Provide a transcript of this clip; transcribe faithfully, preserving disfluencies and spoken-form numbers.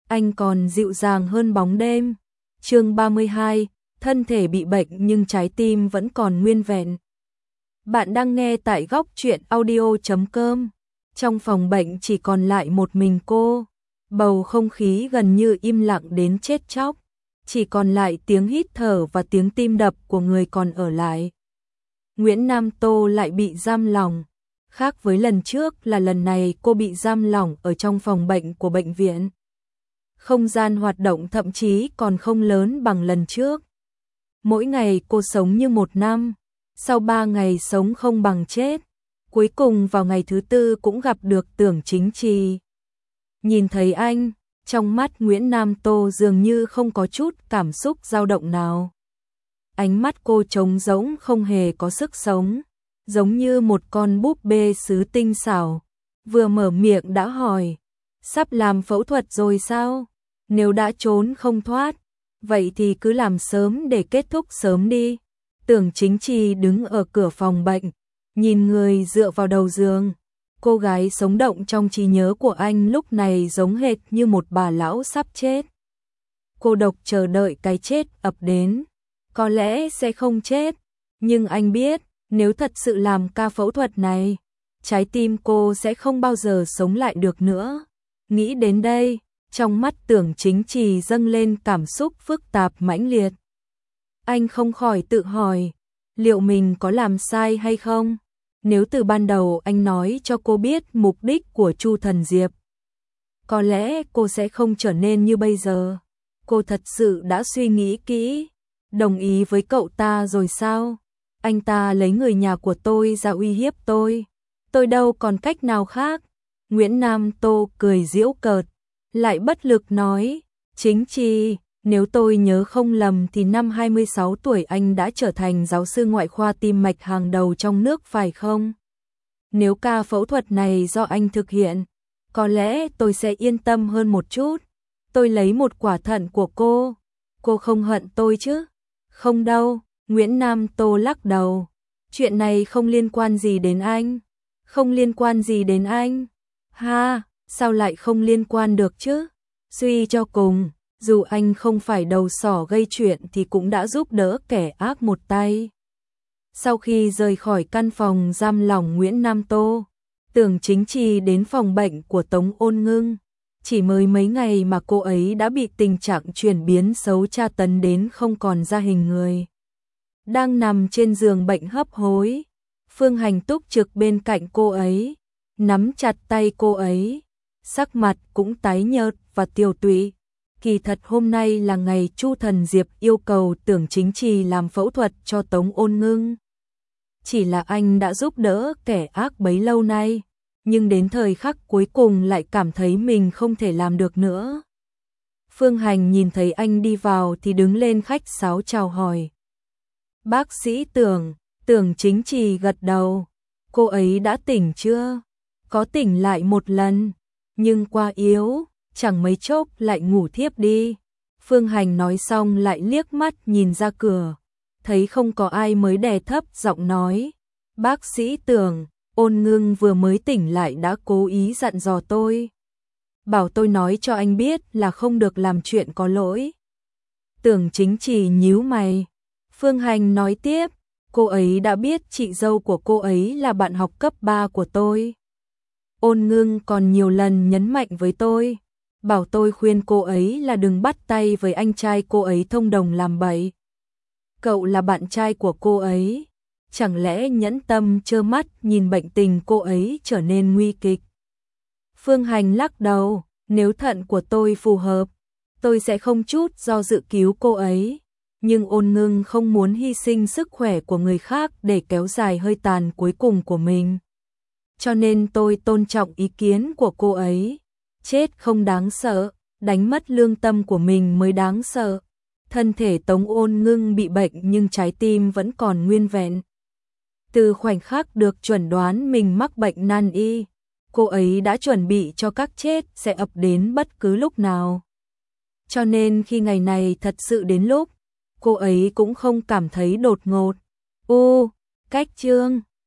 anh còn dịu dàng hơn bóng đêm. Chương ba mươi hai, thân thể bị bệnh nhưng trái tim vẫn còn nguyên vẹn. Bạn đang nghe tại góc truyện audio chấm com. Trong phòng bệnh chỉ còn lại một mình cô, bầu không khí gần như im lặng đến chết chóc, chỉ còn lại tiếng hít thở và tiếng tim đập của người còn ở lại. Nguyễn Nam Tô lại bị giam lỏng. Khác với lần trước là lần này cô bị giam lỏng ở trong phòng bệnh của bệnh viện. Không gian hoạt động thậm chí còn không lớn bằng lần trước. Mỗi ngày cô sống như một năm, sau ba ngày sống không bằng chết. Cuối cùng vào ngày thứ tư cũng gặp được Tưởng Chính Trì. Nhìn thấy anh, trong mắt Nguyễn Nam Tô dường như không có chút cảm xúc dao động nào. Ánh mắt cô trống rỗng không hề có sức sống, giống như một con búp bê sứ tinh xảo. Vừa mở miệng đã hỏi, sắp làm phẫu thuật rồi sao? Nếu đã trốn không thoát, vậy thì cứ làm sớm để kết thúc sớm đi. Tưởng Chính Trì đứng ở cửa phòng bệnh, nhìn người dựa vào đầu giường. Cô gái sống động trong trí nhớ của anh lúc này giống hệt như một bà lão sắp chết. Cô độc chờ đợi cái chết ập đến. Có lẽ sẽ không chết, nhưng anh biết, nếu thật sự làm ca phẫu thuật này, trái tim cô sẽ không bao giờ sống lại được nữa. Nghĩ đến đây, trong mắt Tưởng Chính Trì dâng lên cảm xúc phức tạp mãnh liệt. Anh không khỏi tự hỏi, liệu mình có làm sai hay không? Nếu từ ban đầu anh nói cho cô biết mục đích của Chu Thần Diệp, có lẽ cô sẽ không trở nên như bây giờ. Cô thật sự đã suy nghĩ kỹ, đồng ý với cậu ta rồi sao? Anh ta lấy người nhà của tôi ra uy hiếp tôi. Tôi đâu còn cách nào khác. Nguyễn Nam Tô cười giễu cợt, lại bất lực nói, Chính Trì, nếu tôi nhớ không lầm thì năm hai mươi sáu tuổi anh đã trở thành giáo sư ngoại khoa tim mạch hàng đầu trong nước phải không? Nếu ca phẫu thuật này do anh thực hiện, có lẽ tôi sẽ yên tâm hơn một chút. Tôi lấy một quả thận của cô, cô không hận tôi chứ? Không đâu, Nguyễn Nam Tô lắc đầu. Chuyện này không liên quan gì đến anh. Không liên quan gì đến anh. Ha, sao lại không liên quan được chứ? Suy cho cùng, dù anh không phải đầu sỏ gây chuyện thì cũng đã giúp đỡ kẻ ác một tay. Sau khi rời khỏi căn phòng giam lỏng Nguyễn Nam Tô, Tưởng Chính Trì đến phòng bệnh của Tống Ôn Ngưng. Chỉ mới mấy ngày mà cô ấy đã bị tình trạng chuyển biến xấu tra tấn đến không còn ra hình người. Đang nằm trên giường bệnh hấp hối, Phương Hành túc trực bên cạnh cô ấy, nắm chặt tay cô ấy, sắc mặt cũng tái nhợt và tiều tụy. Kỳ thật hôm nay là ngày Chu Thần Diệp yêu cầu Tưởng Chính Trì làm phẫu thuật cho Tống Ôn Ngưng. Chỉ là anh đã giúp đỡ kẻ ác bấy lâu nay, nhưng đến thời khắc cuối cùng lại cảm thấy mình không thể làm được nữa. Phương Hành nhìn thấy anh đi vào thì đứng lên khách sáo chào hỏi. Bác sĩ Tưởng, Tưởng Chính Trì gật đầu. Cô ấy đã tỉnh chưa? Có tỉnh lại một lần, nhưng quá yếu, chẳng mấy chốc lại ngủ thiếp đi. Phương Hành nói xong lại liếc mắt nhìn ra cửa, thấy không có ai mới đè thấp giọng nói. Bác sĩ Tưởng, Ôn Ngưng vừa mới tỉnh lại đã cố ý dặn dò tôi, bảo tôi nói cho anh biết là không được làm chuyện có lỗi. Tưởng Chính Trì nhíu mày. Phương Hành nói tiếp, cô ấy đã biết chị dâu của cô ấy là bạn học cấp ba của tôi. Ôn Ngưng còn nhiều lần nhấn mạnh với tôi, bảo tôi khuyên cô ấy là đừng bắt tay với anh trai cô ấy thông đồng làm bậy. Cậu là bạn trai của cô ấy, chẳng lẽ nhẫn tâm trơ mắt nhìn bệnh tình cô ấy trở nên nguy kịch? Phương Hành lắc đầu, nếu thận của tôi phù hợp, tôi sẽ không chút do dự cứu cô ấy. Nhưng Ôn Ngưng không muốn hy sinh sức khỏe của người khác để kéo dài hơi tàn cuối cùng của mình. Cho nên tôi tôn trọng ý kiến của cô ấy. Chết không đáng sợ, đánh mất lương tâm của mình mới đáng sợ. Thân thể Tống Ôn Ngưng bị bệnh nhưng trái tim vẫn còn nguyên vẹn. Từ khoảnh khắc được chuẩn đoán mình mắc bệnh nan y, cô ấy đã chuẩn bị cho các chết sẽ ập đến bất cứ lúc nào. Cho nên khi ngày này thật sự đến lúc, cô ấy cũng không cảm thấy đột ngột. Ô, cách chương